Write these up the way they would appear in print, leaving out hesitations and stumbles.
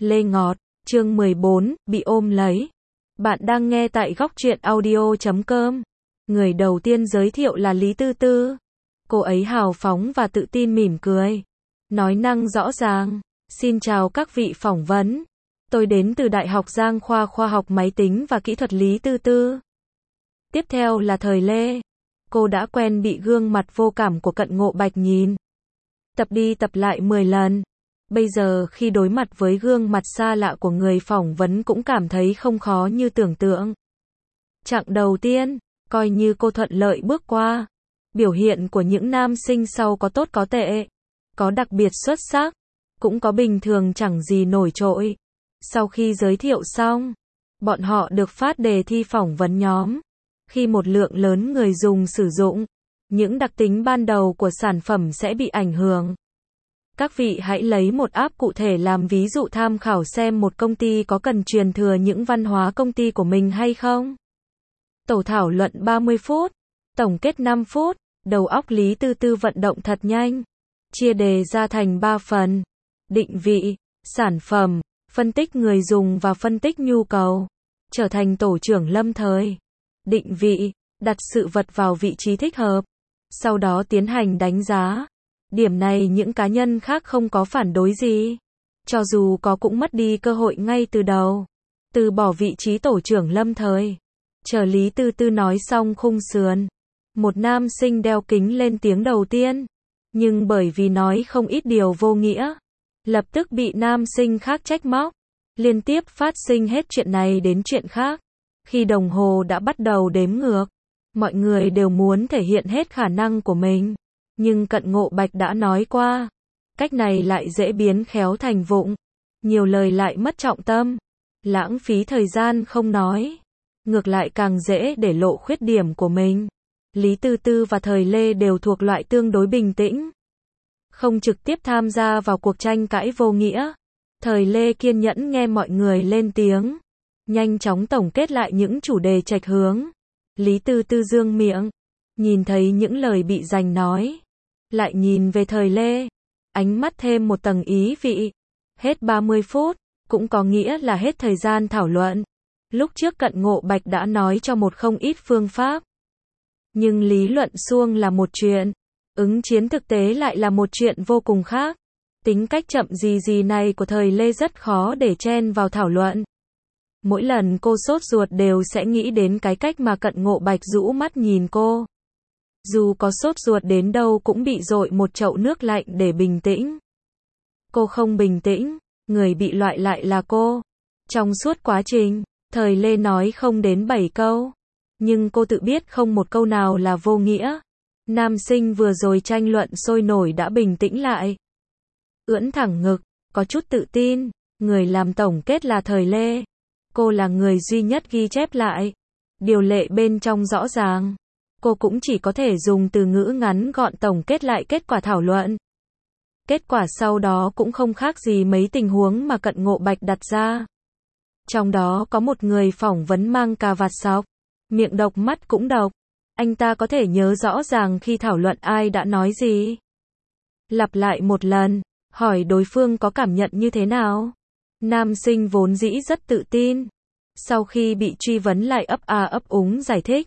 Lê Ngọt, chương 14, bị ôm lấy. Bạn đang nghe tại góc truyện audio.com. Người đầu tiên giới thiệu là Lý Tư Tư. Cô ấy hào phóng và tự tin mỉm cười. Nói năng rõ ràng. Xin chào các vị phỏng vấn. Tôi đến từ Đại học Giang khoa Khoa học Máy tính và Kỹ thuật Lý Tư Tư. Tiếp theo là Thời Lê. Cô đã quen bị gương mặt vô cảm của Cận Ngộ Bạch nhìn. Tập đi tập lại 10 lần. Bây giờ khi đối mặt với gương mặt xa lạ của người phỏng vấn cũng cảm thấy không khó như tưởng tượng. Chặng đầu tiên, coi như cô thuận lợi bước qua. Biểu hiện của những nam sinh sau có tốt có tệ, có đặc biệt xuất sắc, cũng có bình thường chẳng gì nổi trội. Sau khi giới thiệu xong, bọn họ được phát đề thi phỏng vấn nhóm. Khi một lượng lớn người dùng sử dụng, những đặc tính ban đầu của sản phẩm sẽ bị ảnh hưởng. Các vị hãy lấy một app cụ thể làm ví dụ tham khảo xem một công ty có cần truyền thừa những văn hóa công ty của mình hay không. Tổ thảo luận 30 phút, tổng kết 5 phút, đầu óc Lý Tư Tư vận động thật nhanh. Chia đề ra thành 3 phần. Định vị, sản phẩm, phân tích người dùng và phân tích nhu cầu. Trở thành tổ trưởng lâm thời. Định vị, đặt sự vật vào vị trí thích hợp. Sau đó tiến hành đánh giá. Điểm này những cá nhân khác không có phản đối gì. Cho dù có cũng mất đi cơ hội ngay từ đầu. Từ bỏ vị trí tổ trưởng lâm thời. Chờ Lý Tư Tư nói xong khung sườn. Một nam sinh đeo kính lên tiếng đầu tiên. Nhưng bởi vì nói không ít điều vô nghĩa. Lập tức bị nam sinh khác trách móc. Liên tiếp phát sinh hết chuyện này đến chuyện khác. Khi đồng hồ đã bắt đầu đếm ngược. Mọi người đều muốn thể hiện hết khả năng của mình. Nhưng Cận Ngộ Bạch đã nói qua. Cách này lại dễ biến khéo thành vụng. Nhiều lời lại mất trọng tâm. Lãng phí thời gian không nói. Ngược lại càng dễ để lộ khuyết điểm của mình. Lý Tư Tư và Thời Lê đều thuộc loại tương đối bình tĩnh. Không trực tiếp tham gia vào cuộc tranh cãi vô nghĩa. Thời Lê kiên nhẫn nghe mọi người lên tiếng. Nhanh chóng tổng kết lại những chủ đề chệch hướng. Lý Tư Tư dương miệng. Nhìn thấy những lời bị giành nói. Lại nhìn về Thời Lê. Ánh mắt thêm một tầng ý vị. Hết 30 phút, cũng có nghĩa là hết thời gian thảo luận. Lúc trước Cận Ngộ Bạch đã nói cho một không ít phương pháp. Nhưng lý luận suông là một chuyện. Ứng chiến thực tế lại là một chuyện vô cùng khác. Tính cách chậm gì này của Thời Lê rất khó để chen vào thảo luận. Mỗi lần cô sốt ruột đều sẽ nghĩ đến cái cách mà Cận Ngộ Bạch rũ mắt nhìn cô. Dù có sốt ruột đến đâu cũng bị dội một chậu nước lạnh để bình tĩnh. Cô không bình tĩnh, người bị loại lại là cô. Trong suốt quá trình, Thời Lê nói không đến 7 câu. Nhưng cô tự biết không một câu nào là vô nghĩa. Nam sinh vừa rồi tranh luận sôi nổi đã bình tĩnh lại. Ưỡn thẳng ngực, có chút tự tin. Người làm tổng kết là Thời Lê. Cô là người duy nhất ghi chép lại. Điều lệ bên trong rõ ràng. Cô cũng chỉ có thể dùng từ ngữ ngắn gọn tổng kết lại kết quả thảo luận. Kết quả sau đó cũng không khác gì mấy tình huống mà Cận Ngộ Bạch đặt ra. Trong đó có một người phỏng vấn mang cà vạt sọc. Miệng độc mắt cũng độc. Anh ta có thể nhớ rõ ràng khi thảo luận ai đã nói gì. Lặp lại một lần, hỏi đối phương có cảm nhận như thế nào. Nam sinh vốn dĩ rất tự tin. Sau khi bị truy vấn lại ấp a ấp úng giải thích.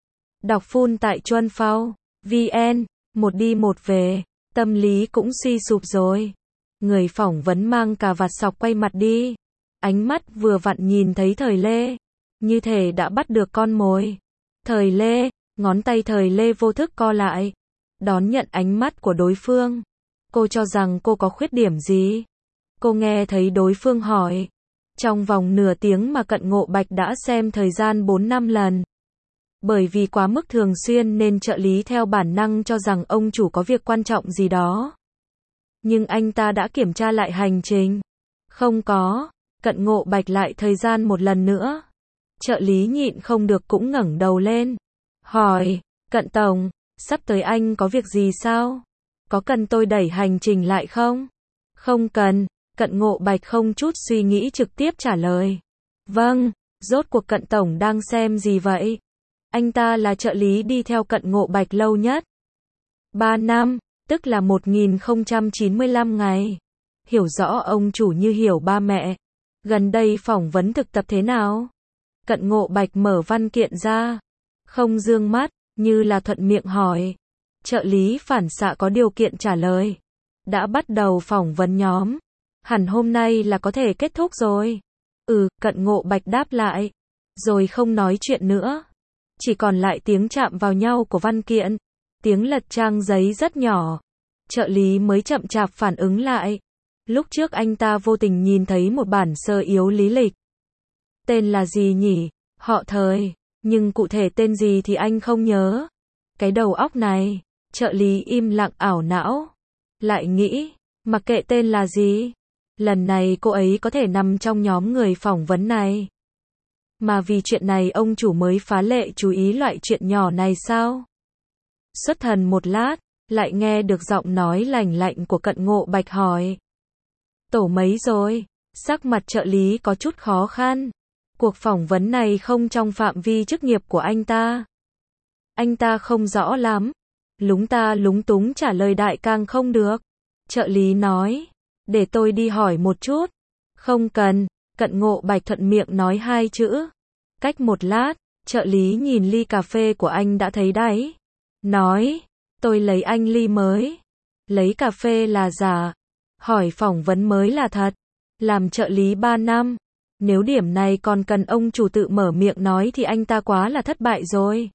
Đọc full tại Chuân Phao, VN, một đi một về, tâm lý cũng suy sụp rồi. Người phỏng vấn mang cà vạt sọc quay mặt đi. Ánh mắt vừa vặn nhìn thấy Thời Lê. Như thể đã bắt được con mồi. Thời Lê, ngón tay Thời Lê vô thức co lại. Đón nhận ánh mắt của đối phương. Cô cho rằng cô có khuyết điểm gì? Cô nghe thấy đối phương hỏi. Trong vòng nửa tiếng mà Cận Ngộ Bạch đã xem thời gian 4-5 lần. Bởi vì quá mức thường xuyên nên trợ lý theo bản năng cho rằng ông chủ có việc quan trọng gì đó. Nhưng anh ta đã kiểm tra lại hành trình. Không có. Cận Ngộ Bạch lại thời gian một lần nữa. Trợ lý nhịn không được cũng ngẩng đầu lên. Hỏi, Cận Tổng, sắp tới anh có việc gì sao? Có cần tôi đẩy hành trình lại không? Không cần. Cận Ngộ Bạch không chút suy nghĩ trực tiếp trả lời. Vâng, rốt cuộc Cận Tổng đang xem gì vậy? Anh ta là trợ lý đi theo Cận Ngộ Bạch lâu nhất. 3 năm, tức là 1095 ngày. hiểu rõ ông chủ như hiểu ba mẹ. Gần đây phỏng vấn thực tập thế nào? Cận Ngộ Bạch mở văn kiện ra, không dương mắt, như là thuận miệng hỏi. Trợ lý phản xạ có điều kiện trả lời. Đã bắt đầu phỏng vấn nhóm. Hẳn hôm nay là có thể kết thúc rồi. Cận Ngộ Bạch đáp lại. Rồi không nói chuyện nữa. Chỉ còn lại tiếng chạm vào nhau của văn kiện. Tiếng lật trang giấy rất nhỏ. Trợ lý mới chậm chạp phản ứng lại. Lúc trước anh ta vô tình nhìn thấy một bản sơ yếu lý lịch. Tên là gì nhỉ? Họ Thời. Nhưng cụ thể tên gì thì anh không nhớ. Cái đầu óc này. Trợ lý im lặng ảo não. Lại nghĩ, mặc kệ tên là gì. Lần này cô ấy có thể nằm trong nhóm người phỏng vấn này. Mà vì chuyện này ông chủ mới phá lệ chú ý loại chuyện nhỏ này sao? Xuất thần một lát, lại nghe được giọng nói lành lạnh của Cận Ngộ Bạch hỏi. Tổ mấy rồi? Sắc mặt trợ lý có chút khó khăn. Cuộc phỏng vấn này không trong phạm vi chức nghiệp của anh ta. Anh ta không rõ lắm. Lúng ta lúng túng trả lời đại càng không được. Trợ lý nói. Để tôi đi hỏi một chút. Không cần. Cận Ngộ Bạch thuận miệng nói hai chữ. Cách một lát, trợ lý nhìn ly cà phê của anh đã thấy đáy. Nói. Tôi lấy anh ly mới. Lấy cà phê là giả. Hỏi phỏng vấn mới là thật. Làm trợ lý 3 năm. Nếu điểm này còn cần ông chủ tự mở miệng nói thì anh ta quá là thất bại rồi.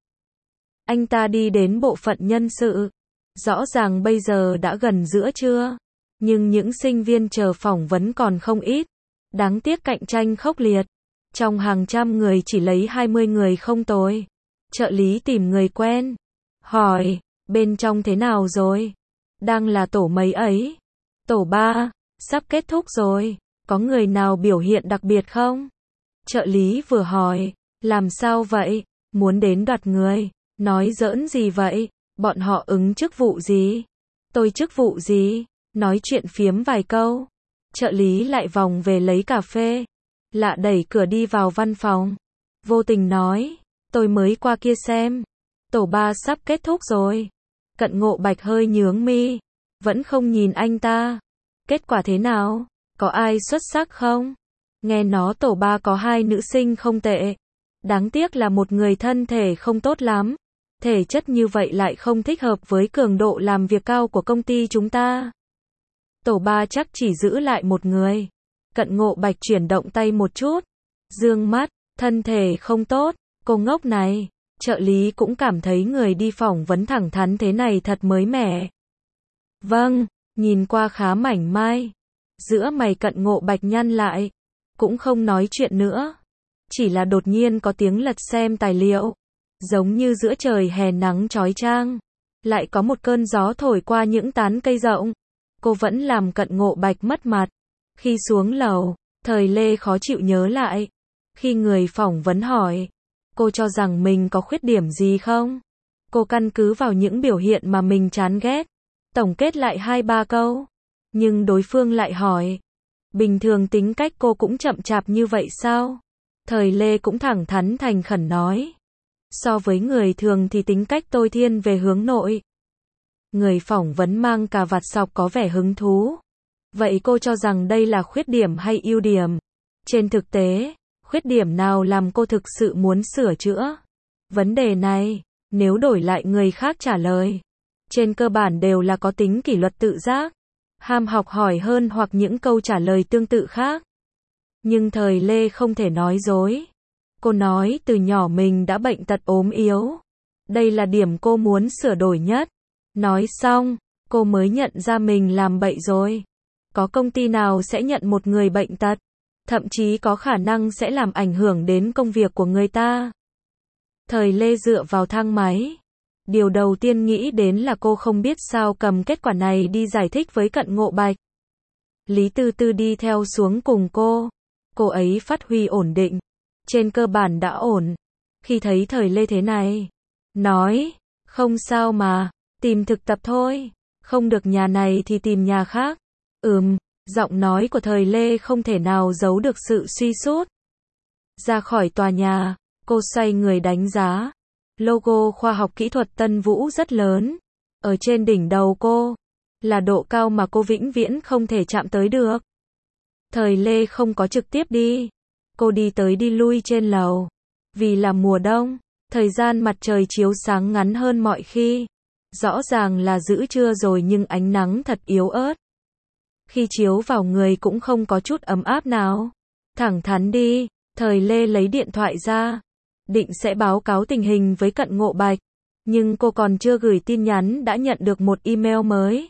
Anh ta đi đến bộ phận nhân sự. Rõ ràng bây giờ đã gần giữa trưa. Nhưng những sinh viên chờ phỏng vấn còn không ít. Đáng tiếc cạnh tranh khốc liệt. Trong hàng trăm người chỉ lấy 20 người không tồi. Trợ lý tìm người quen. Hỏi, bên trong thế nào rồi? Đang là tổ mấy ấy? Tổ 3, sắp kết thúc rồi. Có người nào biểu hiện đặc biệt không? Trợ lý vừa hỏi, làm sao vậy? Muốn đến đoạt người. Nói giỡn gì vậy? Bọn họ ứng chức vụ gì? Tôi chức vụ gì? Nói chuyện phiếm vài câu. Trợ lý lại vòng về lấy cà phê. Lạ đẩy cửa đi vào văn phòng. Vô tình nói, tôi mới qua kia xem. Tổ 3 sắp kết thúc rồi. Cận Ngộ Bạch hơi nhướng mi. Vẫn không nhìn anh ta. Kết quả thế nào? Có ai xuất sắc không? Nghe nói tổ 3 có 2 nữ sinh không tệ. Đáng tiếc là một người thân thể không tốt lắm. Thể chất như vậy lại không thích hợp với cường độ làm việc cao của công ty chúng ta. Tổ 3 chắc chỉ giữ lại một người. Cận Ngộ Bạch chuyển động tay một chút. Dương mắt, thân thể không tốt. Cô ngốc này. Trợ lý cũng cảm thấy người đi phỏng vấn thẳng thắn thế này thật mới mẻ. Vâng, nhìn qua khá mảnh mai. Giữa mày Cận Ngộ Bạch nhăn lại. Cũng không nói chuyện nữa. Chỉ là đột nhiên có tiếng lật xem tài liệu. Giống như giữa trời hè nắng chói chang. Lại có một cơn gió thổi qua những tán cây rộng. Cô vẫn làm Cận Ngộ Bạch mất mặt. Khi xuống lầu, Thời Lê khó chịu nhớ lại. Khi người phỏng vấn hỏi, cô cho rằng mình có khuyết điểm gì không? Cô căn cứ vào những biểu hiện mà mình chán ghét. Tổng kết lại 2-3 câu. Nhưng đối phương lại hỏi. Bình thường tính cách cô cũng chậm chạp như vậy sao? Thời Lê cũng thẳng thắn thành khẩn nói. So với người thường thì tính cách tôi thiên về hướng nội. Người phỏng vấn mang cà vạt sọc có vẻ hứng thú. Vậy cô cho rằng đây là khuyết điểm hay ưu điểm? Trên thực tế, khuyết điểm nào làm cô thực sự muốn sửa chữa? Vấn đề này, nếu đổi lại người khác trả lời, trên cơ bản đều là có tính kỷ luật tự giác, ham học hỏi hơn hoặc những câu trả lời tương tự khác. Nhưng Thời Lê không thể nói dối. Cô nói từ nhỏ mình đã bệnh tật ốm yếu. Đây là điểm cô muốn sửa đổi nhất. Nói xong, cô mới nhận ra mình làm bậy rồi. Có công ty nào sẽ nhận một người bệnh tật? Thậm chí có khả năng sẽ làm ảnh hưởng đến công việc của người ta. Thời Lê dựa vào thang máy. Điều đầu tiên nghĩ đến là cô không biết sao cầm kết quả này đi giải thích với Cận Ngộ Bạch. Lý Tư Tư đi theo xuống cùng cô. Cô ấy phát huy ổn định. Trên cơ bản đã ổn. Khi thấy Thời Lê thế này, nói, không sao mà, tìm thực tập thôi. Không được nhà này thì tìm nhà khác. Giọng nói của Thời Lê không thể nào giấu được sự suy sút. Ra khỏi tòa nhà, cô xoay người đánh giá. Logo khoa học kỹ thuật Tân Vũ rất lớn. Ở trên đỉnh đầu cô, là độ cao mà cô vĩnh viễn không thể chạm tới được. Thời Lê không có trực tiếp đi. Cô đi tới đi lui trên lầu. Vì là mùa đông, thời gian mặt trời chiếu sáng ngắn hơn mọi khi. Rõ ràng là giữa trưa rồi nhưng ánh nắng thật yếu ớt. Khi chiếu vào người cũng không có chút ấm áp nào. Thẳng thắn đi, Thời Lê lấy điện thoại ra. Định sẽ báo cáo tình hình với Cận Ngộ Bạch. Nhưng cô còn chưa gửi tin nhắn đã nhận được một email mới.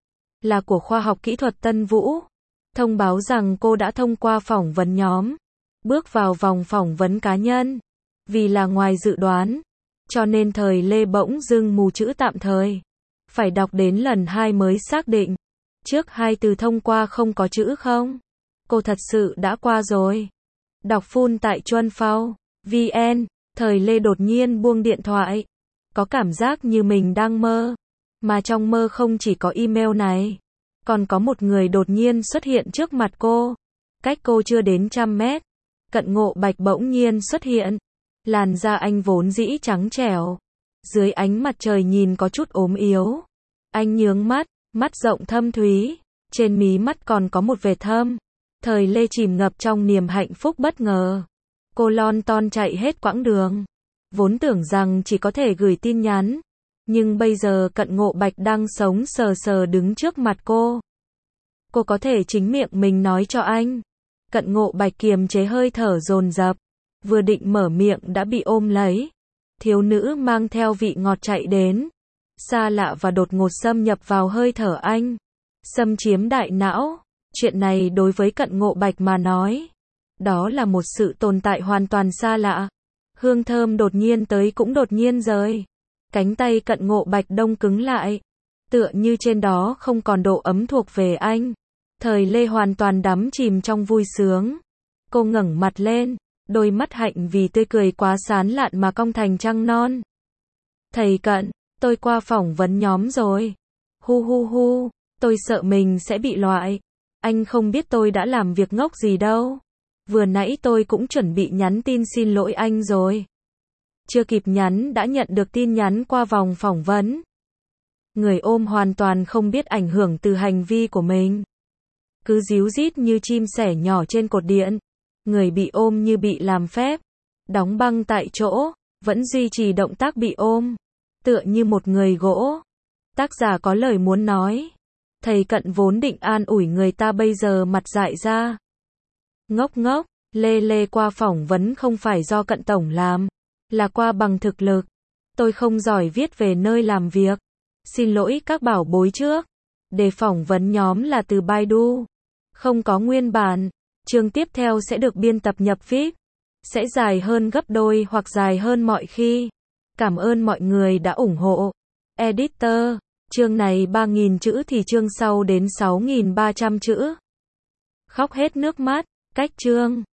Là của khoa học kỹ thuật Tân Vũ. Thông báo rằng cô đã thông qua phỏng vấn nhóm. Bước vào vòng phỏng vấn cá nhân. Vì là ngoài dự đoán. Cho nên Thời Lê bỗng dưng mù chữ tạm thời. Phải đọc đến lần 2 mới xác định. Trước 2 từ thông qua không có chữ không. Cô thật sự đã qua rồi. Đọc full tại Chuân Phao VN. Thời Lê đột nhiên buông điện thoại. Có cảm giác như mình đang mơ. Mà trong mơ không chỉ có email này. Còn có một người đột nhiên xuất hiện trước mặt cô. Cách cô chưa đến 100 mét. Cận Ngộ Bạch bỗng nhiên xuất hiện. Làn da anh vốn dĩ trắng trẻo. Dưới ánh mặt trời nhìn có chút ốm yếu. Anh nhướng mắt, mắt rộng thâm thúy. Trên mí mắt còn có một vệt thâm. Thời Lê chìm ngập trong niềm hạnh phúc bất ngờ. Cô lon ton chạy hết quãng đường. Vốn tưởng rằng chỉ có thể gửi tin nhắn. Nhưng bây giờ Cận Ngộ Bạch đang sống sờ sờ đứng trước mặt cô. Cô có thể chính miệng mình nói cho anh. Cận Ngộ Bạch kiềm chế hơi thở dồn dập. Vừa định mở miệng đã bị ôm lấy. Thiếu nữ mang theo vị ngọt chạy đến. Xa lạ và đột ngột xâm nhập vào hơi thở anh. Xâm chiếm đại não. Chuyện này đối với Cận Ngộ Bạch mà nói. Đó là một sự tồn tại hoàn toàn xa lạ. Hương thơm đột nhiên tới cũng đột nhiên rời. Cánh tay Cận Ngộ Bạch đông cứng lại. Tựa như trên đó không còn độ ấm thuộc về anh. Thời Lê hoàn toàn đắm chìm trong vui sướng. Cô ngẩng mặt lên. Đôi mắt hạnh vì tươi cười quá sán lạn mà cong thành trăng non. Thầy Cận, tôi qua phỏng vấn nhóm rồi. Hu hu hu, tôi sợ mình sẽ bị loại. Anh không biết tôi đã làm việc ngốc gì đâu. Vừa nãy tôi cũng chuẩn bị nhắn tin xin lỗi anh rồi. Chưa kịp nhắn đã nhận được tin nhắn qua vòng phỏng vấn. Người ôm hoàn toàn không biết ảnh hưởng từ hành vi của mình. Cứ ríu rít như chim sẻ nhỏ trên cột điện. Người bị ôm như bị làm phép. Đóng băng tại chỗ, vẫn duy trì động tác bị ôm. Tựa như một người gỗ. Tác giả có lời muốn nói. Thầy Cận vốn định an ủi người ta bây giờ mặt dại ra. Ngốc ngốc, Lê qua phỏng vấn không phải do Cận tổng làm. Là qua bằng thực lực. Tôi không giỏi viết về nơi làm việc. Xin lỗi các bảo bối trước. Để phỏng vấn nhóm là từ Baidu. Không có nguyên bản. Chương tiếp theo sẽ được biên tập nhập feed. Sẽ dài hơn gấp đôi hoặc dài hơn mọi khi. Cảm ơn mọi người đã ủng hộ. Editor, chương này 3.000 chữ thì chương sau đến 6.300 chữ. Khóc hết nước mắt, cách chương.